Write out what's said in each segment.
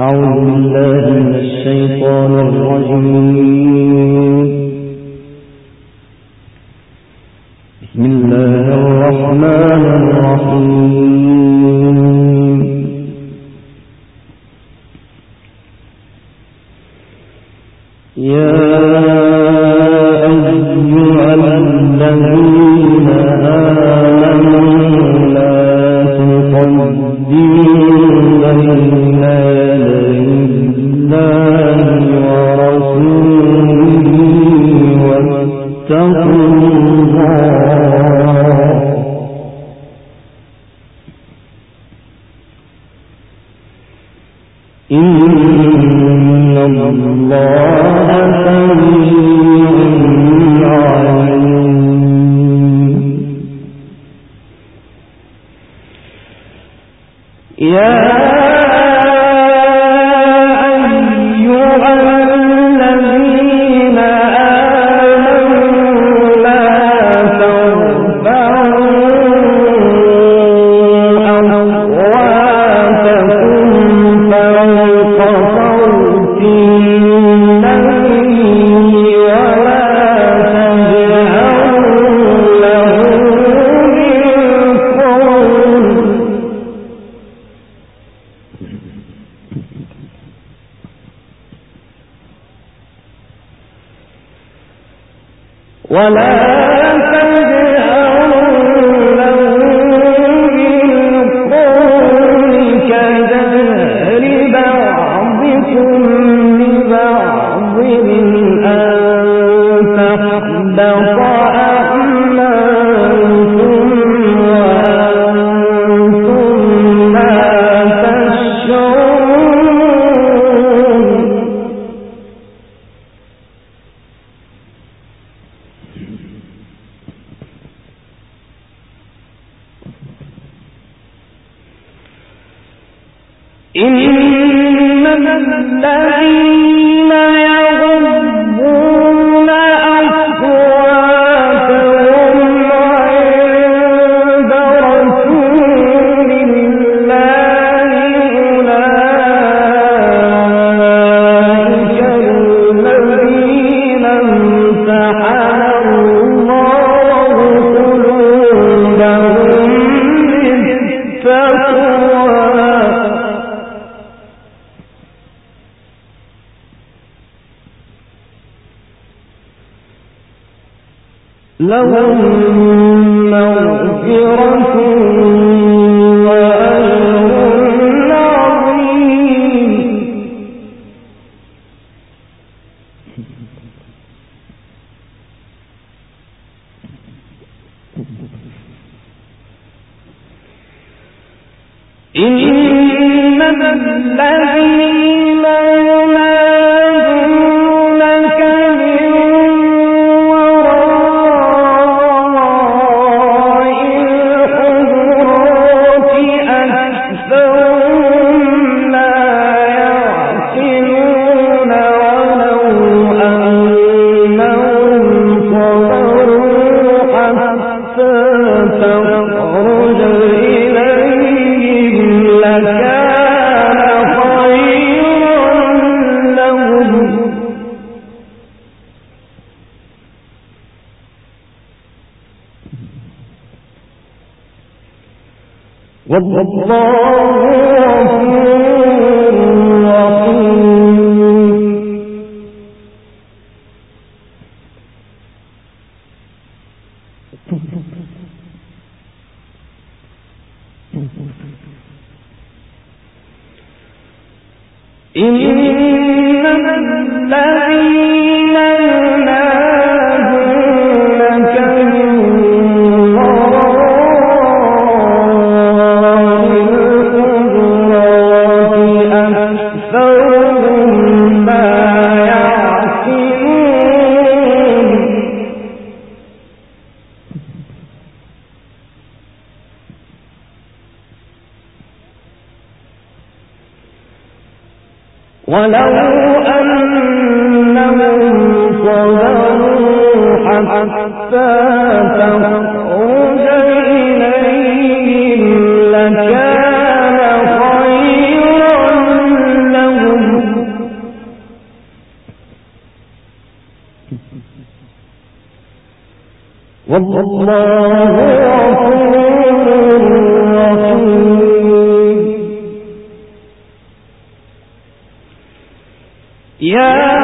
أعوذ بالله من الشيطان الرجيم. بسم الله الرحمن الرحيم. يا أيها الذين آمنوا لا تقدموا بين لهم مغفرة وأجر عظيم. إن الذين ولو أنهم صبروا حتى تخرج إليهم لكان خيرا لهم والله غفور رحيم يا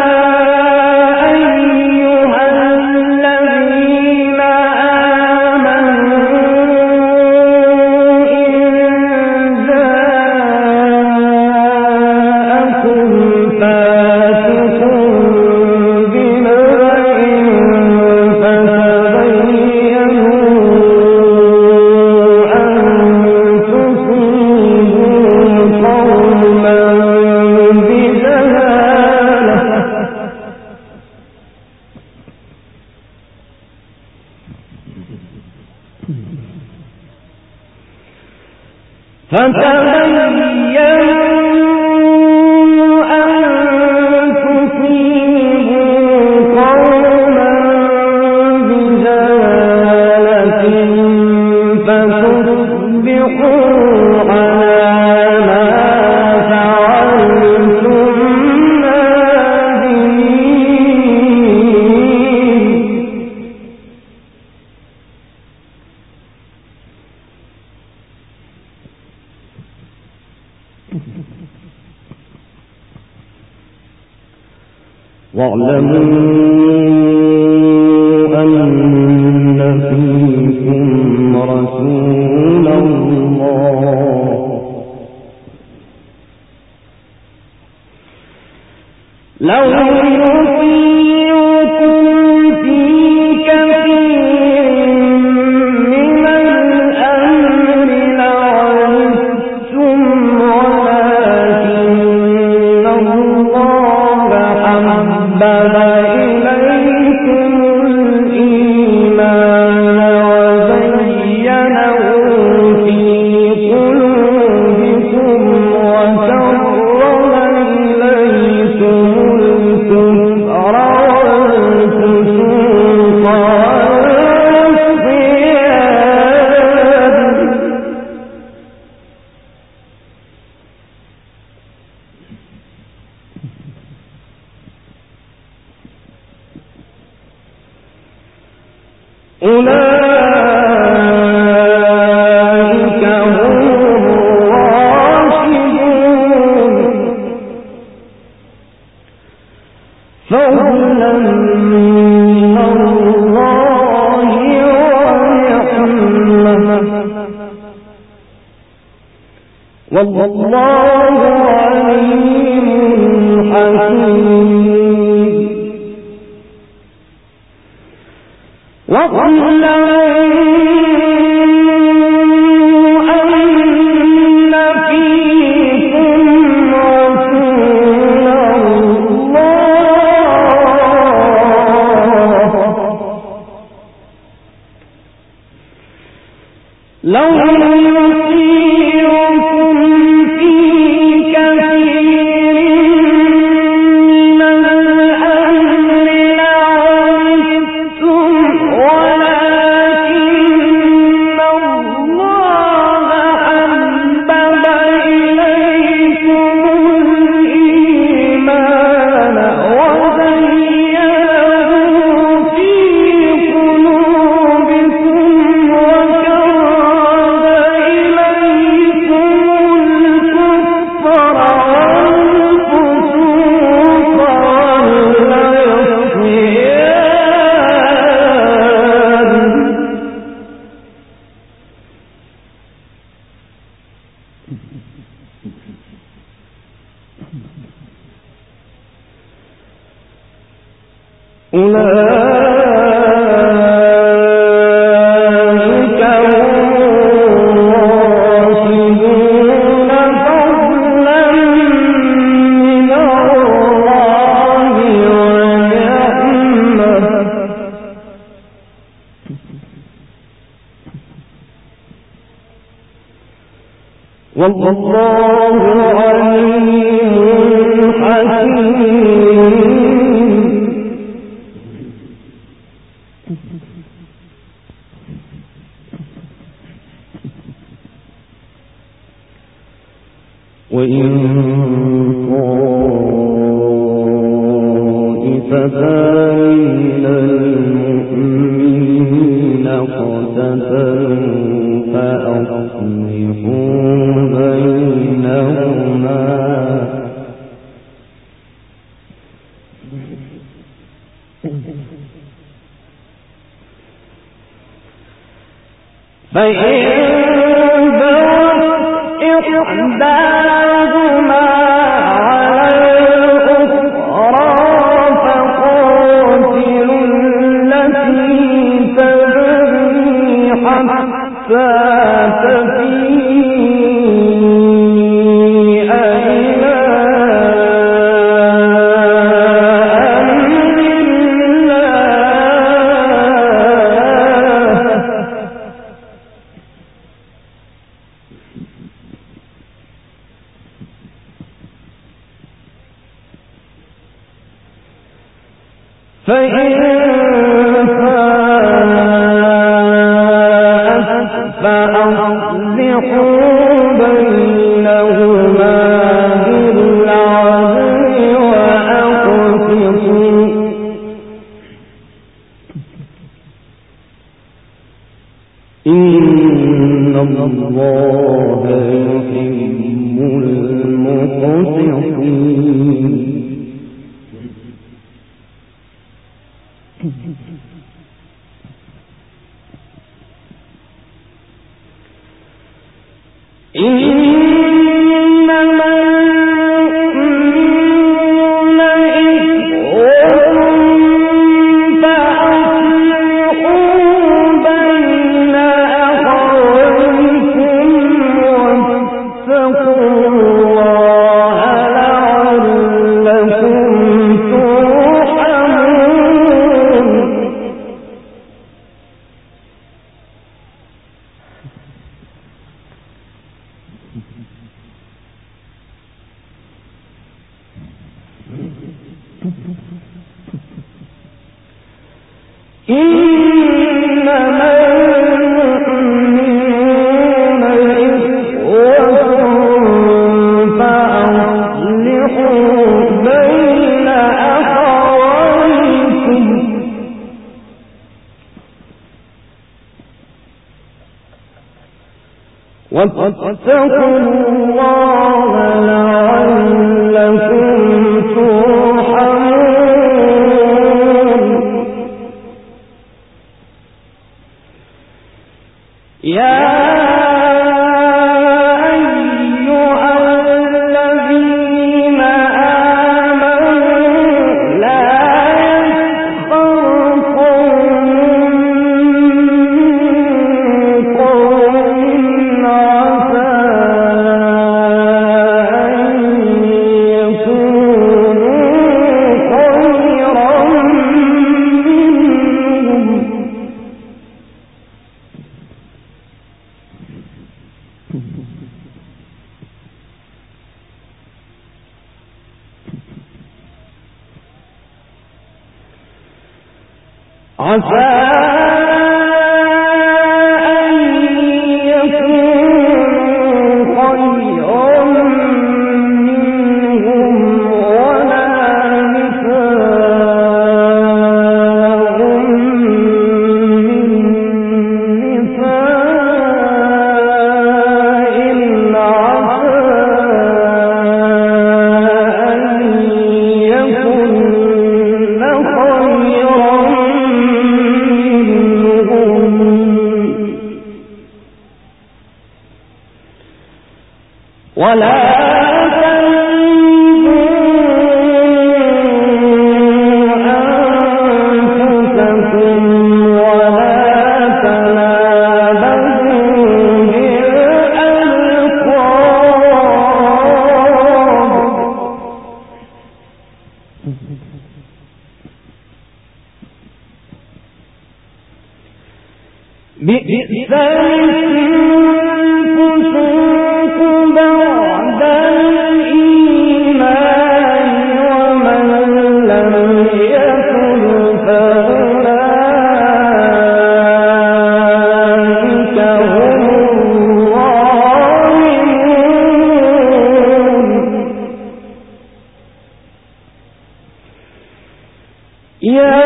واعلموا أن فيكم رسول الله لو يطيعكم في كثير من الأمر لعنتم ولكن الله حبب إليكم الإيمان وزينه في قلوبكم وكره إليكم الكفر والفسوق والعصيان أولئك هم الراشدون فضلا من الله ونعمة والله عليم حكيم لو يطيعكم في كثير من الأمر لعنتم ولكن الله حبب إليكم الإيمان وزينه في قلوبكم أولئك هم الراشدون فضلا من الله ونعمة والله عليم حكيم وإن طائفتان إحداهما على الأخرى فقاتلوا التي تبغي حتى تفيء إلى أمر الله فإن فاءت فأصلحوا بينهما بالعدل وأقسطوا إن الله يحب المقسطين. إنما المؤمنون إخوة فأصلحوا بين أخويكم واتقوا الله لعلكم ترحمون. إنما المؤمنون إخوة فأصلحوا بين أخويكم واتقوا الله لعلكم ترحمون. يا أيها الذين آمنوا لا يسخر قوم من قوم عسى أن يكونوا خيرا منهم عسى أن يكونوا خيرا منهم ولا نساء من نساء عسى أن يكن خيرا ولا تلمزوا أنفسكم ولا تنابزوا بالألقاب بئس الفسوق بعد الإيمان ومن لم يتب فأولئك هم الظالمون. يا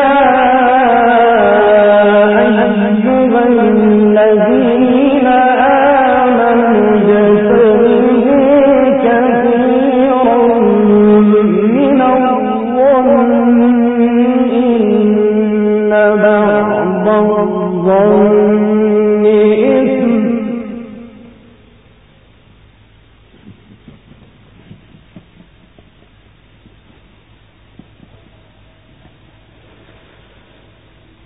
أيها الذين آمنوا اجتنبوا كثيرا من الظن إن بعض الظن إثم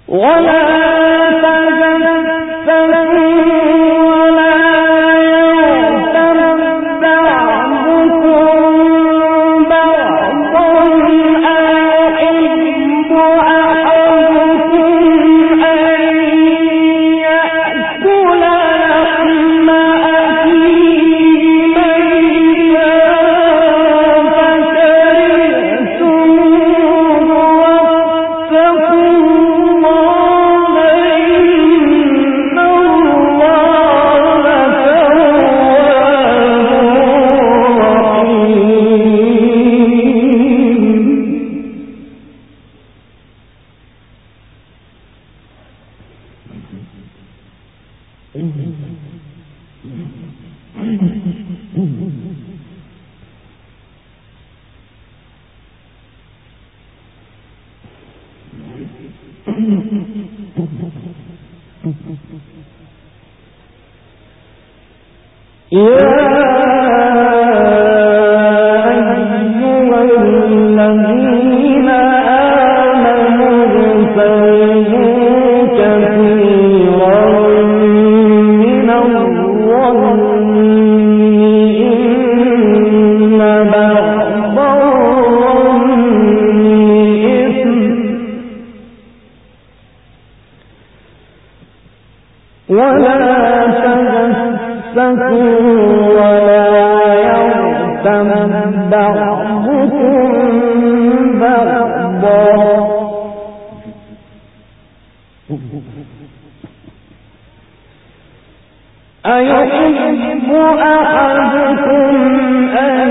أيحب أحدكم أن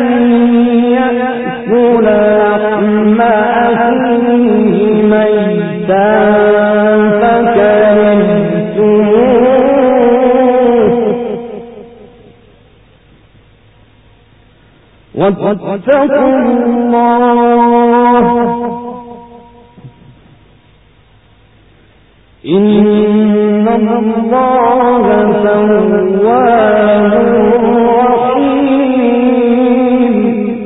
يأكل لحم أخيه ميتا فكرهتموه واتقوا الله إن الله تواب رحيم.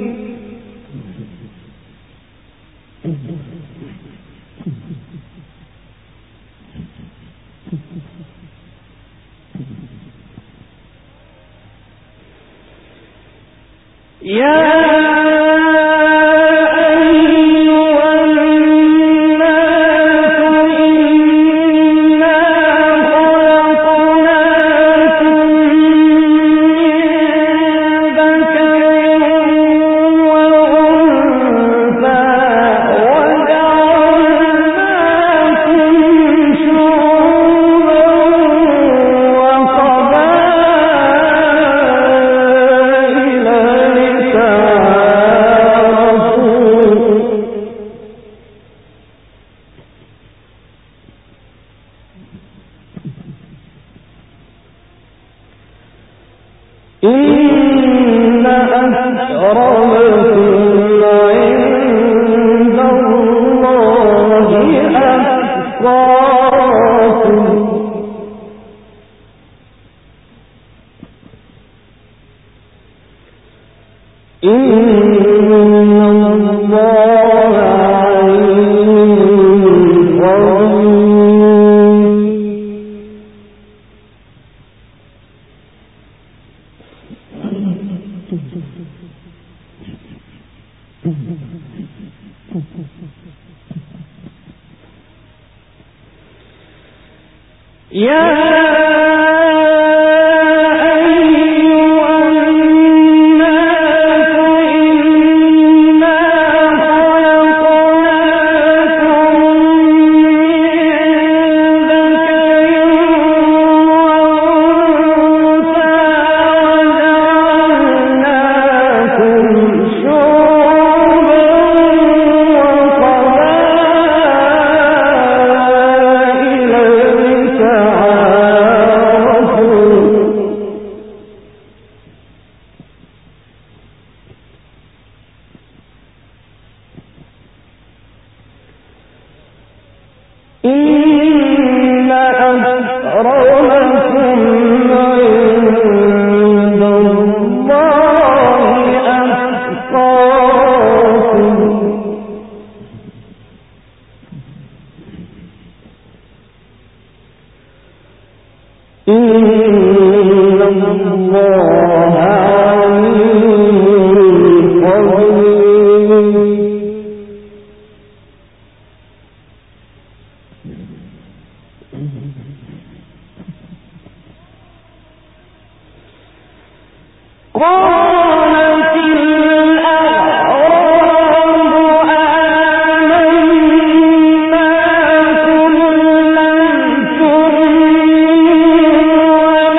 إن أكرمكم عند الله أتقاكم إن الله عليم إن أكرمكم عند الله أتقاكم إن الله عليم قدير. قالت الأعراب آمنا قل لم تؤمنوا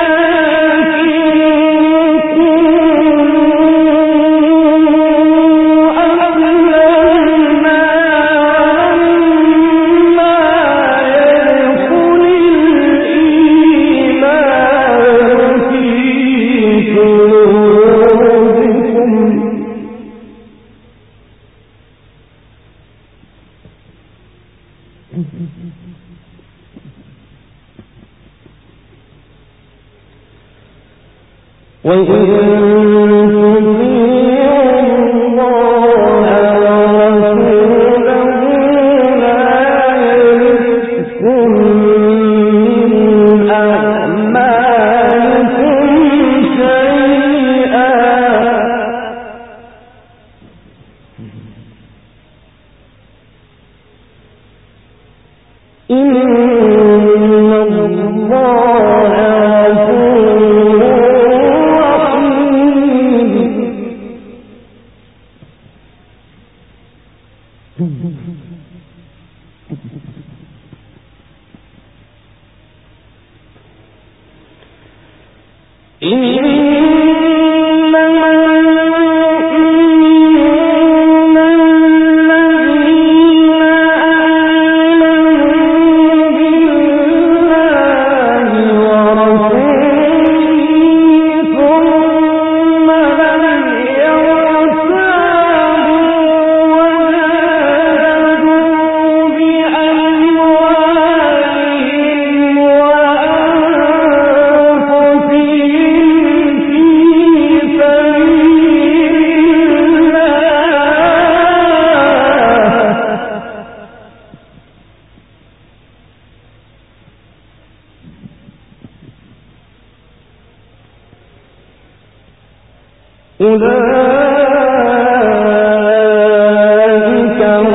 أولئك هم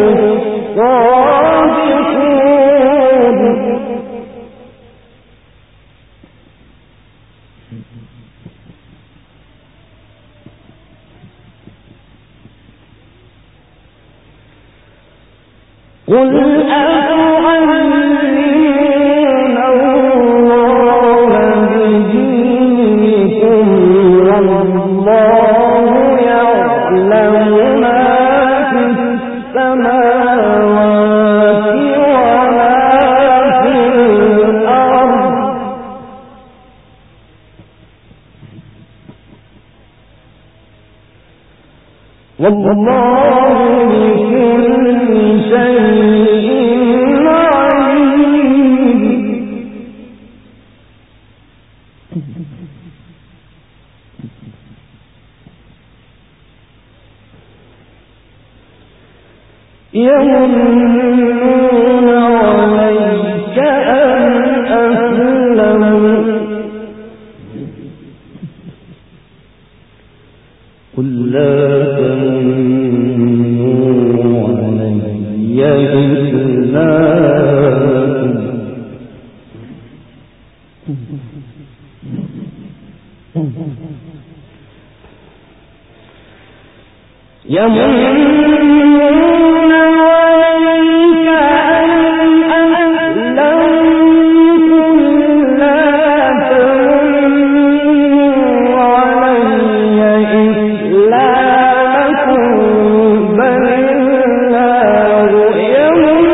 الصادقون. قل أتعلمون الله بدينكم والله يعلم ما في السماوات وما في الأرض والله بكل شيء عليم. يمنون عليك أن أسلموا قل لا تمنوا علي إسلامكم يمنون عليك أن أسلموا لا تمنوا علي إسلامكم بل الله يمن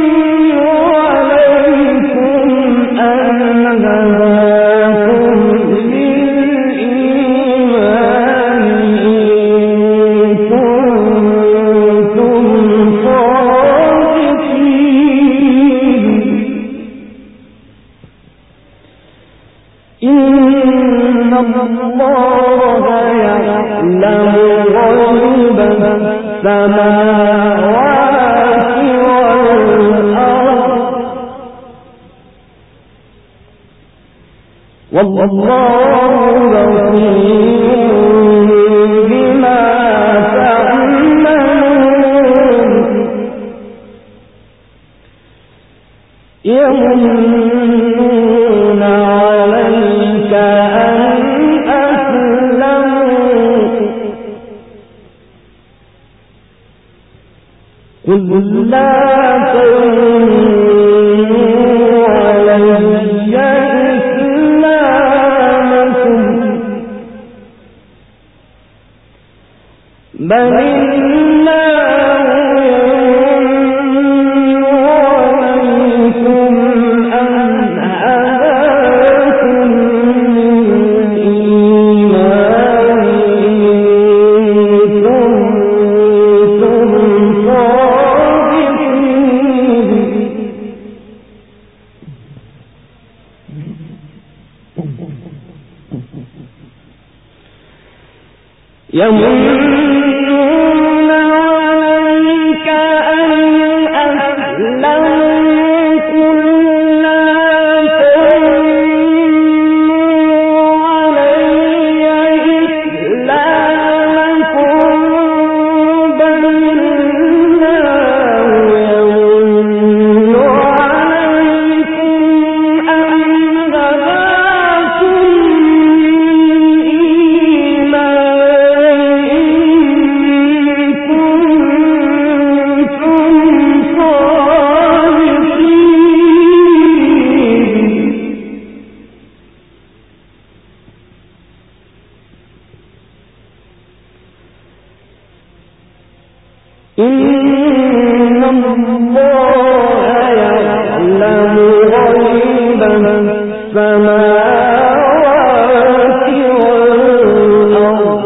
عليكم أن هداكم للإيمان إن الله يعلم غيب السماوات والأرض والله بصير بما تعملون يمنون عليك أن أسلموا قل لا تمنوا علي إسلامكم بل يمنون عليك أن أسلموا قل لا تمنوا علي إسلامكم بل الله يمن عليكم أن هداكم إن الله يعلم غيب السماوات والأرض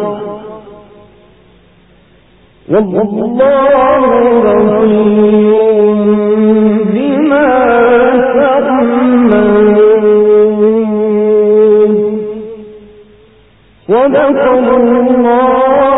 والله بصير بما تعملون صدق الله